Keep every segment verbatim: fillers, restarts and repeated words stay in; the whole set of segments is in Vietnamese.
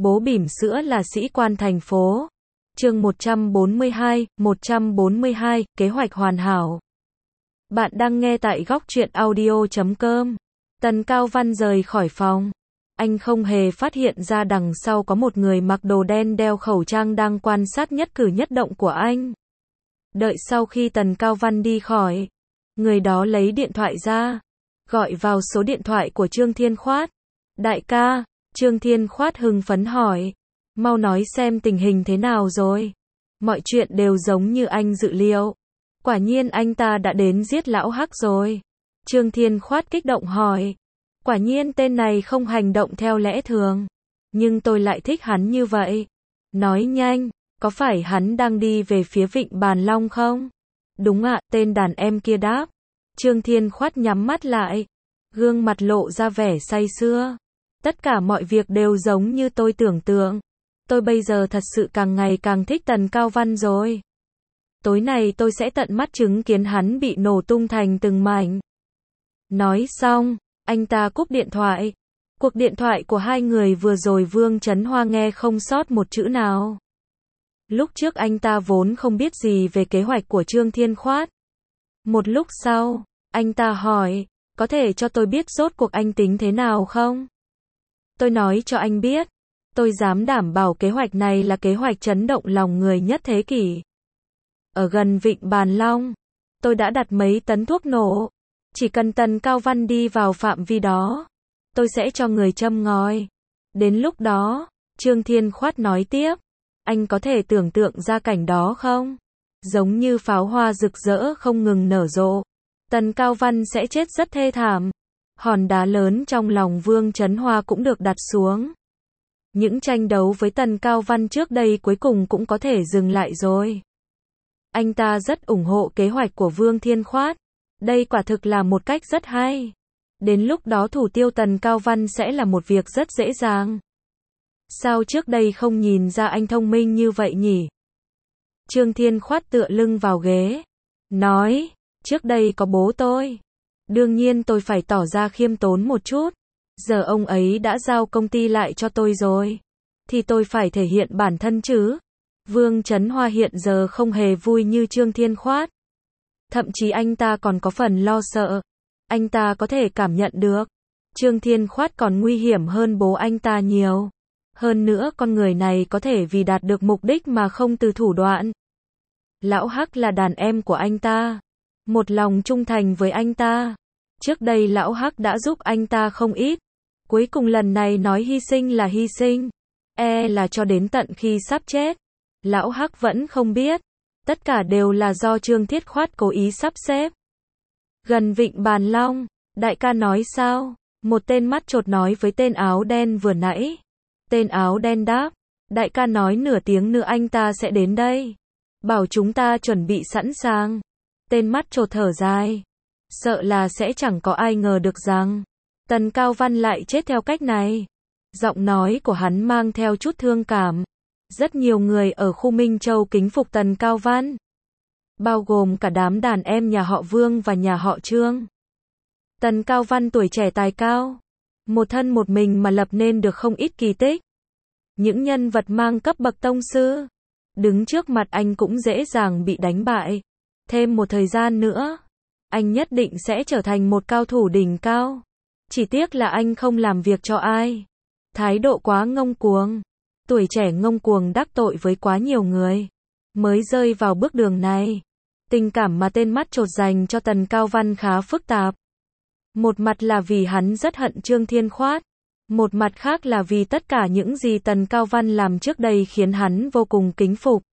Bố bỉm sữa là sĩ quan thành phố. Chương một trăm bốn mươi hai, một trăm bốn mươi hai, kế hoạch hoàn hảo. Bạn đang nghe tại góc truyện audio chấm com. Tần Cao Văn rời khỏi phòng. Anh không hề phát hiện ra đằng sau có một người mặc đồ đen đeo khẩu trang đang quan sát nhất cử nhất động của anh. Đợi sau khi Tần Cao Văn đi khỏi, người đó lấy điện thoại ra, gọi vào số điện thoại của Trương Thiên Khoát. Đại ca, Trương Thiên Khoát hưng phấn hỏi, mau nói xem tình hình thế nào rồi. Mọi chuyện đều giống như anh dự liệu. Quả nhiên anh ta đã đến giết lão Hắc rồi. Trương Thiên Khoát kích động hỏi. Quả nhiên tên này không hành động theo lẽ thường. Nhưng tôi lại thích hắn như vậy. Nói nhanh, có phải hắn đang đi về phía Vịnh Bàn Long không? Đúng ạ, tên đàn em kia đáp. Trương Thiên Khoát nhắm mắt lại, gương mặt lộ ra vẻ say sưa. Tất cả mọi việc đều giống như tôi tưởng tượng. Tôi bây giờ thật sự càng ngày càng thích Tần Cao Văn rồi. Tối nay tôi sẽ tận mắt chứng kiến hắn bị nổ tung thành từng mảnh. Nói xong, anh ta cúp điện thoại. Cuộc điện thoại của hai người vừa rồi Vương Chấn Hoa nghe không sót một chữ nào. Lúc trước anh ta vốn không biết gì về kế hoạch của Trương Thiên Khoát. Một lúc sau, anh ta hỏi, có thể cho tôi biết rốt cuộc anh tính thế nào không? Tôi nói cho anh biết, tôi dám đảm bảo kế hoạch này là kế hoạch chấn động lòng người nhất thế kỷ. Ở gần Vịnh Bàn Long, tôi đã đặt mấy tấn thuốc nổ. Chỉ cần Tần Cao Văn đi vào phạm vi đó, tôi sẽ cho người châm ngòi. Đến lúc đó, Trương Thiên Khoát nói tiếp, anh có thể tưởng tượng ra cảnh đó không? Giống như pháo hoa rực rỡ không ngừng nở rộ. Tần Cao Văn sẽ chết rất thê thảm. Hòn đá lớn trong lòng Vương Chấn Hoa cũng được đặt xuống. Những tranh đấu với Tần Cao Văn trước đây cuối cùng cũng có thể dừng lại rồi. Anh ta rất ủng hộ kế hoạch của Vương Thiên Khoát. Đây quả thực là một cách rất hay. Đến lúc đó thủ tiêu Tần Cao Văn sẽ là một việc rất dễ dàng. Sao trước đây không nhìn ra anh thông minh như vậy nhỉ? Trương Thiên Khoát tựa lưng vào ghế, nói, trước đây có bố tôi. Đương nhiên tôi phải tỏ ra khiêm tốn một chút. Giờ ông ấy đã giao công ty lại cho tôi rồi. Thì tôi phải thể hiện bản thân chứ. Vương Chấn Hoa hiện giờ không hề vui như Trương Thiên Khoát. Thậm chí anh ta còn có phần lo sợ. Anh ta có thể cảm nhận được. Trương Thiên Khoát còn nguy hiểm hơn bố anh ta nhiều. Hơn nữa con người này có thể vì đạt được mục đích mà không từ thủ đoạn. Lão Hắc là đàn em của anh ta. Một lòng trung thành với anh ta. Trước đây lão Hắc đã giúp anh ta không ít. Cuối cùng lần này nói hy sinh là hy sinh. E là cho đến tận khi sắp chết. Lão Hắc vẫn không biết. Tất cả đều là do Trương Thiết Khoát cố ý sắp xếp. Gần Vịnh Bàn Long, đại ca nói sao? Một tên mắt chột nói với tên áo đen vừa nãy. Tên áo đen đáp, đại ca nói nửa tiếng nữa anh ta sẽ đến đây. Bảo chúng ta chuẩn bị sẵn sàng. Tên mắt chột thở dài. Sợ là sẽ chẳng có ai ngờ được rằng Tần Cao Văn lại chết theo cách này. Giọng nói của hắn mang theo chút thương cảm. Rất nhiều người ở khu Minh Châu kính phục Tần Cao Văn. Bao gồm cả đám đàn em nhà họ Vương và nhà họ Trương. Tần Cao Văn tuổi trẻ tài cao. Một thân một mình mà lập nên được không ít kỳ tích. Những nhân vật mang cấp bậc tông sư. Đứng trước mặt anh cũng dễ dàng bị đánh bại. Thêm một thời gian nữa, anh nhất định sẽ trở thành một cao thủ đỉnh cao. Chỉ tiếc là anh không làm việc cho ai. Thái độ quá ngông cuồng. Tuổi trẻ ngông cuồng đắc tội với quá nhiều người. Mới rơi vào bước đường này. Tình cảm mà tên mắt chột dành cho Tần Cao Văn khá phức tạp. Một mặt là vì hắn rất hận Trương Thiên Khoát. Một mặt khác là vì tất cả những gì Tần Cao Văn làm trước đây khiến hắn vô cùng kính phục.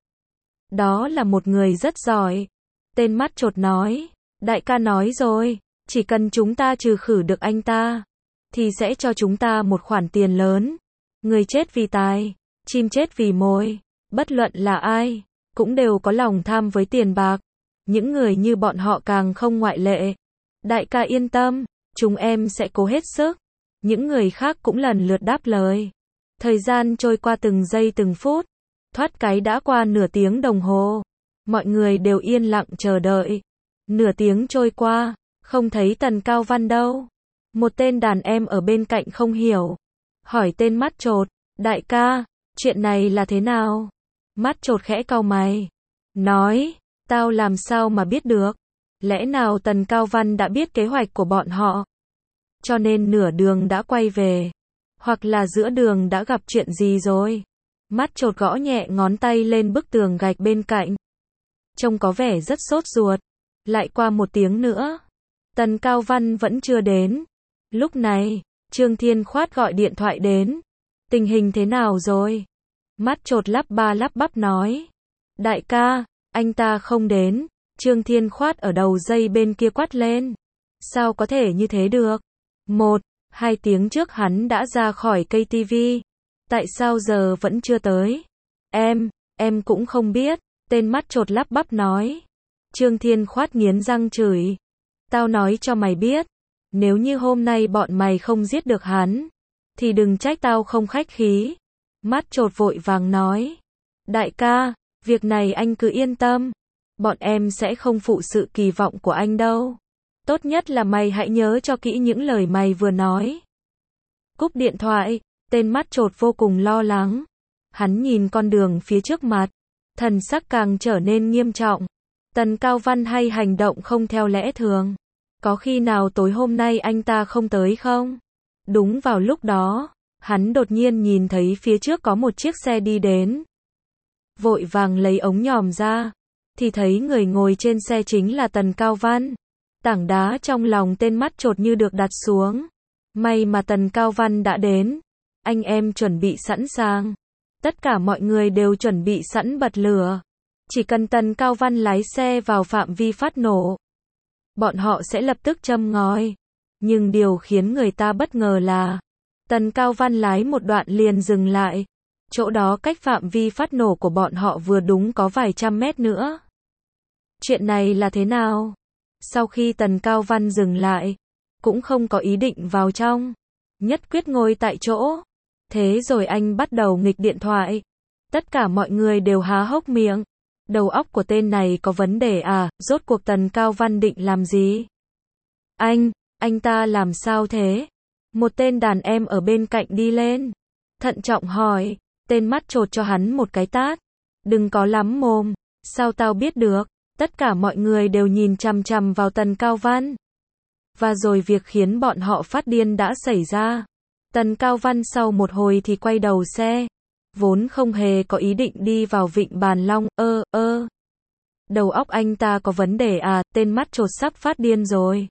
Đó là một người rất giỏi. Tên mắt chột nói, đại ca nói rồi, chỉ cần chúng ta trừ khử được anh ta, thì sẽ cho chúng ta một khoản tiền lớn. Người chết vì tài, chim chết vì mồi, bất luận là ai, cũng đều có lòng tham với tiền bạc. Những người như bọn họ càng không ngoại lệ. Đại ca yên tâm, chúng em sẽ cố hết sức. Những người khác cũng lần lượt đáp lời. Thời gian trôi qua từng giây từng phút. Thoát cái đã qua nửa tiếng đồng hồ. Mọi người đều yên lặng chờ đợi. Nửa tiếng trôi qua, không thấy Tần Cao Văn đâu. Một tên đàn em ở bên cạnh không hiểu. Hỏi tên mắt chột, Đại ca, chuyện này là thế nào? Mắt chột khẽ cau mày. Nói, tao làm sao mà biết được? Lẽ nào Tần Cao Văn đã biết kế hoạch của bọn họ? Cho nên nửa đường đã quay về. Hoặc là giữa đường đã gặp chuyện gì rồi? Mắt chột gõ nhẹ ngón tay lên bức tường gạch bên cạnh. Trông có vẻ rất sốt ruột. Lại qua một tiếng nữa. Tần Cao Văn vẫn chưa đến. Lúc này, Trương Thiên Khoát gọi điện thoại đến. Tình hình thế nào rồi? Mắt chột lắp ba lắp bắp nói. Đại ca, anh ta không đến. Trương Thiên Khoát ở đầu dây bên kia quát lên. Sao có thể như thế được? Một, hai tiếng trước hắn đã ra khỏi cây tivi. Tại sao giờ vẫn chưa tới? Em, em cũng không biết. Tên mắt chột lắp bắp nói. Trương Thiên Khoát nghiến răng chửi. Tao nói cho mày biết. Nếu như hôm nay bọn mày không giết được hắn, thì đừng trách tao không khách khí. Mắt chột vội vàng nói. Đại ca, việc này anh cứ yên tâm. Bọn em sẽ không phụ sự kỳ vọng của anh đâu. Tốt nhất là mày hãy nhớ cho kỹ những lời mày vừa nói. Cúp điện thoại, tên mắt chột vô cùng lo lắng. Hắn nhìn con đường phía trước mặt. Thần sắc càng trở nên nghiêm trọng. Tần Cao Văn hay hành động không theo lẽ thường. Có khi nào tối hôm nay anh ta không tới không? Đúng vào lúc đó, hắn đột nhiên nhìn thấy phía trước có một chiếc xe đi đến. Vội vàng lấy ống nhòm ra, thì thấy người ngồi trên xe chính là Tần Cao Văn. Tảng đá trong lòng tên mắt chột như được đặt xuống. May mà Tần Cao Văn đã đến. Anh em chuẩn bị sẵn sàng. Tất cả mọi người đều chuẩn bị sẵn bật lửa. Chỉ cần Tần Cao Văn lái xe vào phạm vi phát nổ, bọn họ sẽ lập tức châm ngòi. Nhưng điều khiến người ta bất ngờ là, Tần Cao Văn lái một đoạn liền dừng lại. Chỗ đó cách phạm vi phát nổ của bọn họ vừa đúng có vài trăm mét nữa. Chuyện này là thế nào? Sau khi Tần Cao Văn dừng lại, cũng không có ý định vào trong, nhất quyết ngồi tại chỗ. Thế rồi anh bắt đầu nghịch điện thoại. Tất cả mọi người đều há hốc miệng. Đầu óc của tên này có vấn đề à, rốt cuộc Tần Cao Văn định làm gì? Anh, anh ta làm sao thế? Một tên đàn em ở bên cạnh đi lên. Thận trọng hỏi, tên mắt chột cho hắn một cái tát. Đừng có lắm mồm, sao tao biết được? Tất cả mọi người đều nhìn chằm chằm vào Tần Cao Văn. Và rồi việc khiến bọn họ phát điên đã xảy ra. Tần Cao Văn sau một hồi thì quay đầu xe. Vốn không hề có ý định đi vào Vịnh Bàn Long, ơ, ơ. Đầu óc anh ta có vấn đề à, tên mắt chột sắp phát điên rồi.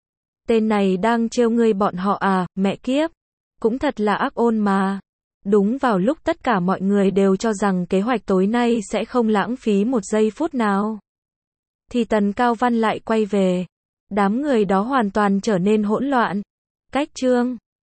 Tên này đang trêu ngươi bọn họ à, mẹ kiếp. Cũng thật là ác ôn mà. Đúng vào lúc tất cả mọi người đều cho rằng kế hoạch tối nay sẽ không lãng phí một giây phút nào, thì Tần Cao Văn lại quay về. Đám người đó hoàn toàn trở nên hỗn loạn. Cách chương